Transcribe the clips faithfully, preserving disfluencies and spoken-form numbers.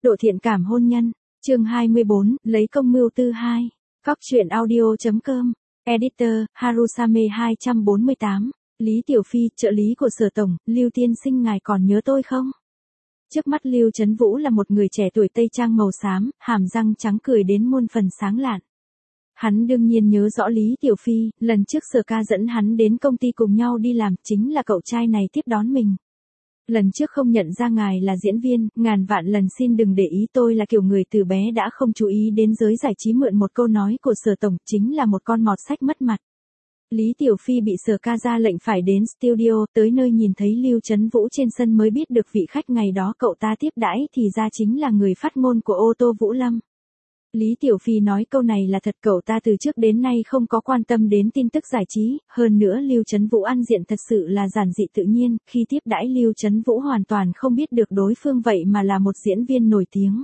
Độ thiện cảm hôn nhân, chương hai mươi bốn, lấy công mưu tư hai. Cóc truyện audio.com, Editor, Harusame hai trăm bốn mươi tám, Lý Tiểu Phi, trợ lý của Sở Tổng, Lưu tiên sinh ngài còn nhớ tôi không? Trước mắt Lưu Chấn Vũ là một người trẻ tuổi tây trang màu xám, hàm răng trắng cười đến muôn phần sáng lạn. Hắn đương nhiên nhớ rõ Lý Tiểu Phi, lần trước Sở ca dẫn hắn đến công ty cùng nhau đi làm, chính là cậu trai này tiếp đón mình. Lần trước không nhận ra ngài là diễn viên, ngàn vạn lần xin đừng để ý, tôi là kiểu người từ bé đã không chú ý đến giới giải trí, mượn một câu nói của Sở Tổng, chính là một con mọt sách mất mặt. Lý Tiểu Phi bị Sở ca ra lệnh phải đến studio, tới nơi nhìn thấy Lưu Chấn Vũ trên sân mới biết được vị khách ngày đó cậu ta tiếp đãi thì ra chính là người phát ngôn của ô tô Vũ Lâm. Lý Tiểu Phi nói câu này là thật, cậu ta từ trước đến nay không có quan tâm đến tin tức giải trí, hơn nữa Lưu Chấn Vũ ăn diện thật sự là giản dị tự nhiên, khi tiếp đãi Lưu Chấn Vũ hoàn toàn không biết được đối phương vậy mà là một diễn viên nổi tiếng.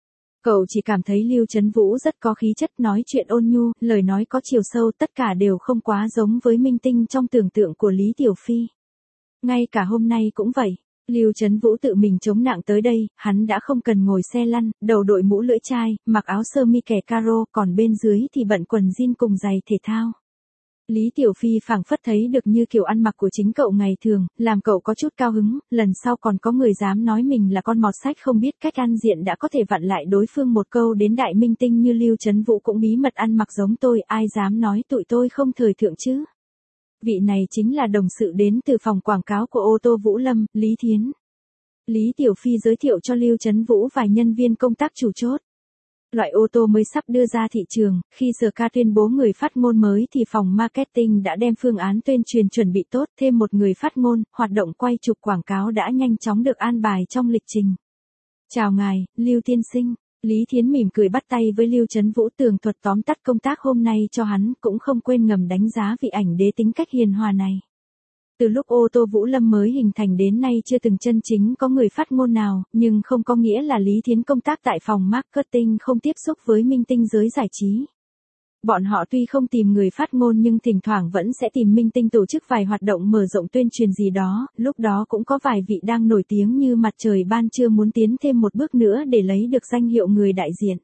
Cậu chỉ cảm thấy Lưu Chấn Vũ rất có khí chất, nói chuyện ôn nhu, lời nói có chiều sâu, tất cả đều không quá giống với minh tinh trong tưởng tượng của Lý Tiểu Phi. Ngay cả hôm nay cũng vậy. Lưu Chấn Vũ tự mình chống nặng tới đây, hắn đã không cần ngồi xe lăn, đầu đội mũ lưỡi chai, mặc áo sơ mi kẻ caro, còn bên dưới thì bận quần jean cùng giày thể thao. Lý Tiểu Phi phảng phất thấy được như kiểu ăn mặc của chính cậu ngày thường, làm cậu có chút cao hứng, lần sau còn có người dám nói mình là con mọt sách không biết cách ăn diện đã có thể vặn lại đối phương một câu, đến đại minh tinh như Lưu Chấn Vũ cũng bí mật ăn mặc giống tôi, ai dám nói tụi tôi không thời thượng chứ. Vị này chính là đồng sự đến từ phòng quảng cáo của ô tô Vũ Lâm, Lý Thiến. Lý Tiểu Phi giới thiệu cho Lưu Chấn Vũ vài nhân viên công tác chủ chốt. Loại ô tô mới sắp đưa ra thị trường, khi Sở ca tuyên bố người phát ngôn mới thì phòng marketing đã đem phương án tuyên truyền chuẩn bị tốt, thêm một người phát ngôn, hoạt động quay chụp quảng cáo đã nhanh chóng được an bài trong lịch trình. Chào ngài, Lưu tiên sinh. Lý Thiến mỉm cười bắt tay với Lưu Chấn Vũ, tường thuật tóm tắt công tác hôm nay cho hắn, cũng không quên ngầm đánh giá vị ảnh đế tính cách hiền hòa này. Từ lúc ô tô Vũ Lâm mới hình thành đến nay chưa từng chân chính có người phát ngôn nào, nhưng không có nghĩa là Lý Thiến công tác tại phòng marketing không tiếp xúc với minh tinh giới giải trí. Bọn họ tuy không tìm người phát ngôn nhưng thỉnh thoảng vẫn sẽ tìm minh tinh tổ chức vài hoạt động mở rộng tuyên truyền gì đó, lúc đó cũng có vài vị đang nổi tiếng như mặt trời ban trưa muốn tiến thêm một bước nữa để lấy được danh hiệu người đại diện.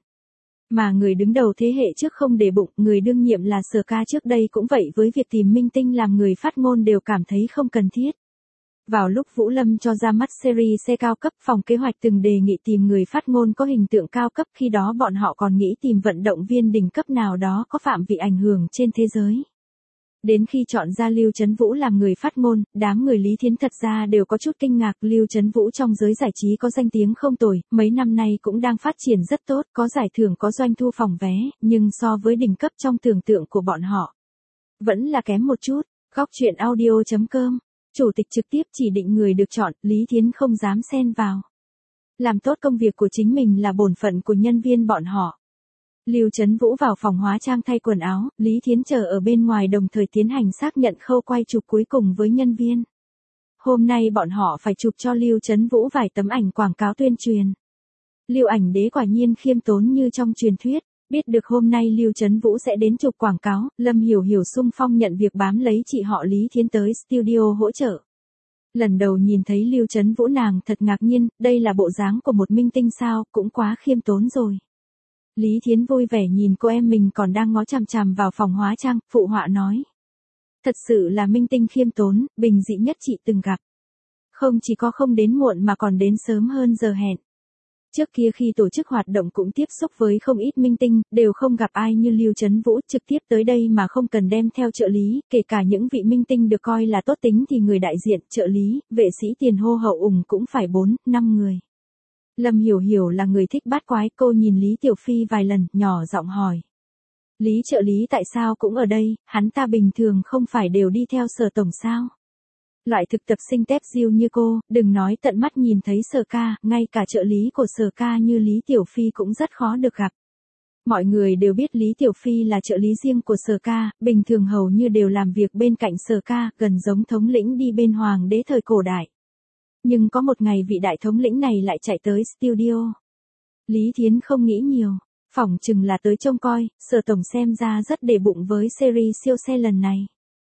Mà người đứng đầu thế hệ trước không để bụng, người đương nhiệm là Sở ca trước đây cũng vậy, với việc tìm minh tinh làm người phát ngôn đều cảm thấy không cần thiết. Vào lúc Vũ Lâm cho ra mắt series xe cao cấp, phòng kế hoạch từng đề nghị tìm người phát ngôn có hình tượng cao cấp, khi đó bọn họ còn nghĩ tìm vận động viên đỉnh cấp nào đó có phạm vi ảnh hưởng trên thế giới. Đến khi chọn ra Lưu Chấn Vũ làm người phát ngôn, đám người Lý Thiến thật ra đều có chút kinh ngạc. Lưu Chấn Vũ trong giới giải trí có danh tiếng không tồi, mấy năm nay cũng đang phát triển rất tốt, có giải thưởng, có doanh thu phòng vé, nhưng so với đỉnh cấp trong tưởng tượng của bọn họ, vẫn là kém một chút. Góc truyện audio.com, chủ tịch trực tiếp chỉ định người được chọn, Lý Thiến không dám xen vào. Làm tốt công việc của chính mình là bổn phận của nhân viên bọn họ. Lưu Chấn Vũ vào phòng hóa trang thay quần áo, Lý Thiến chờ ở bên ngoài đồng thời tiến hành xác nhận khâu quay chụp cuối cùng với nhân viên. Hôm nay bọn họ phải chụp cho Lưu Chấn Vũ vài tấm ảnh quảng cáo tuyên truyền. Lưu ảnh đế quả nhiên khiêm tốn như trong truyền thuyết, biết được hôm nay Lưu Chấn Vũ sẽ đến chụp quảng cáo, Lâm Hiểu Hiểu xung phong nhận việc bám lấy chị họ Lý Thiến tới studio hỗ trợ. Lần đầu nhìn thấy Lưu Chấn Vũ nàng thật ngạc nhiên, đây là bộ dáng của một minh tinh sao, cũng quá khiêm tốn rồi. Lý Thiến vui vẻ nhìn cô em mình còn đang ngó chằm chằm vào phòng hóa trang, phụ họa nói. Thật sự là minh tinh khiêm tốn, bình dị nhất chị từng gặp. Không chỉ có không đến muộn mà còn đến sớm hơn giờ hẹn. Trước kia khi tổ chức hoạt động cũng tiếp xúc với không ít minh tinh, đều không gặp ai như Lưu Chấn Vũ, trực tiếp tới đây mà không cần đem theo trợ lý, kể cả những vị minh tinh được coi là tốt tính thì người đại diện, trợ lý, vệ sĩ tiền hô hậu ủng cũng phải bốn, năm người. Lâm Hiểu Hiểu là người thích bát quái, cô nhìn Lý Tiểu Phi vài lần, nhỏ giọng hỏi. Lý trợ lý tại sao cũng ở đây, hắn ta bình thường không phải đều đi theo Sở tổng sao? Loại thực tập sinh tép diêu như cô, đừng nói tận mắt nhìn thấy Sở ca, ngay cả trợ lý của Sở ca như Lý Tiểu Phi cũng rất khó được gặp. Mọi người đều biết Lý Tiểu Phi là trợ lý riêng của Sở ca, bình thường hầu như đều làm việc bên cạnh Sở ca, gần giống thống lĩnh đi bên hoàng đế thời cổ đại. Nhưng có một ngày vị đại thống lĩnh này lại chạy tới studio. Lý Thiến không nghĩ nhiều, phỏng chừng là tới trông coi, Sở tổng xem ra rất để bụng với series siêu xe lần này.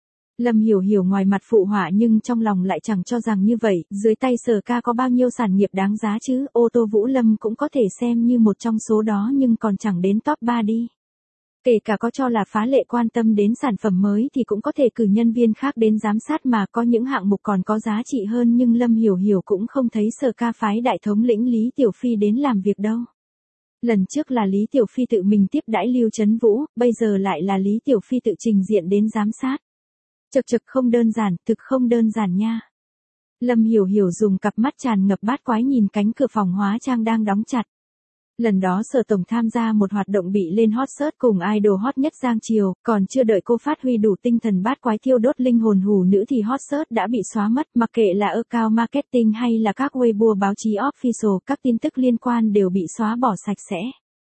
Lâm Hiểu Hiểu ngoài mặt phụ họa nhưng trong lòng lại chẳng cho rằng như vậy, dưới tay Sở Ca có bao nhiêu sản nghiệp đáng giá chứ, ô tô Vũ Lâm cũng có thể xem như một trong số đó nhưng còn chẳng đến top ba đi. Kể cả có cho là Phá Lệ quan tâm đến sản phẩm mới thì cũng có thể cử nhân viên khác đến giám sát mà có những hạng mục còn có giá trị hơn nhưng Lâm Hiểu Hiểu cũng không thấy Sở Ca phái đại thống lĩnh Lý Tiểu Phi đến làm việc đâu. Lần trước là Lý Tiểu Phi tự mình tiếp đãi Lưu Trấn Vũ, bây giờ lại là Lý Tiểu Phi tự trình diện đến giám sát. Chật chật không đơn giản, thực không đơn giản nha. Lâm Hiểu Hiểu dùng cặp mắt tràn ngập bát quái nhìn cánh cửa phòng hóa trang đang đóng chặt. Lần đó Sở Tổng tham gia một hoạt động bị lên hot search cùng idol hot nhất Giang Triều, còn chưa đợi cô phát huy đủ tinh thần bát quái thiêu đốt linh hồn hủ nữ thì hot search đã bị xóa mất, mặc kệ là account marketing hay là các Weibo báo chí official, các tin tức liên quan đều bị xóa bỏ sạch sẽ.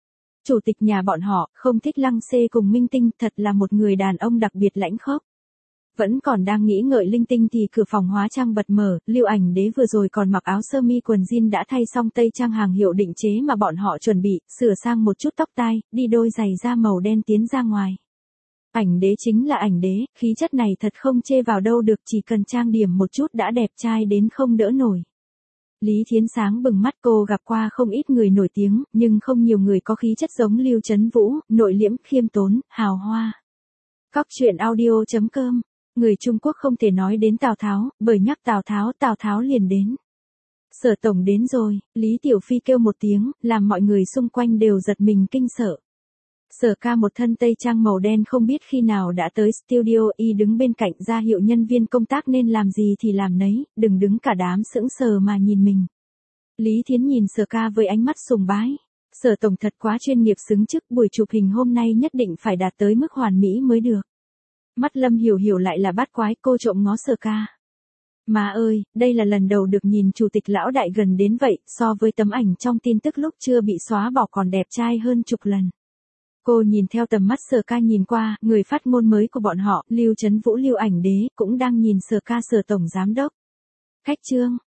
Chủ tịch nhà bọn họ, không thích Lăng Xê cùng Minh Tinh, thật là một người đàn ông đặc biệt lãnh khốc. Vẫn còn đang nghĩ ngợi linh tinh thì cửa phòng hóa trang bật mở, Lưu Ảnh Đế vừa rồi còn mặc áo sơ mi quần jean đã thay xong tây trang hàng hiệu định chế mà bọn họ chuẩn bị, sửa sang một chút tóc tai, đi đôi giày da màu đen tiến ra ngoài. Ảnh Đế chính là Ảnh Đế, khí chất này thật không chê vào đâu được, chỉ cần trang điểm một chút đã đẹp trai đến không đỡ nổi. Lý Thiến sáng bừng mắt, cô gặp qua không ít người nổi tiếng, nhưng không nhiều người có khí chất giống Lưu Trấn Vũ, nội liễm, khiêm tốn, hào hoa. Cóc truyện audio chấm com. Người Trung Quốc không thể nói đến Tào Tháo, bởi nhắc Tào Tháo, Tào Tháo liền đến. Sở Tổng đến rồi, Lý Tiểu Phi kêu một tiếng, làm mọi người xung quanh đều giật mình kinh sợ. Sở Ca một thân tây trang màu đen không biết khi nào đã tới studio, y đứng bên cạnh ra hiệu nhân viên công tác nên làm gì thì làm nấy, đừng đứng cả đám sững sờ mà nhìn mình. Lý Thiến nhìn Sở Ca với ánh mắt sùng bái. Sở Tổng thật quá chuyên nghiệp, xứng chức, buổi chụp hình hôm nay nhất định phải đạt tới mức hoàn mỹ mới được. Mắt Lâm Hiểu Hiểu lại là bát quái, cô trộm ngó Sở Ca. Má ơi, đây là lần đầu được nhìn chủ tịch lão đại gần đến vậy, so với tấm ảnh trong tin tức lúc chưa bị xóa bỏ còn đẹp trai hơn chục lần. Cô nhìn theo tầm mắt Sở Ca nhìn qua, người phát ngôn mới của bọn họ, Lưu Trấn Vũ Lưu Ảnh Đế, cũng đang nhìn Sở Ca. Sở Tổng Giám đốc. Khách trương,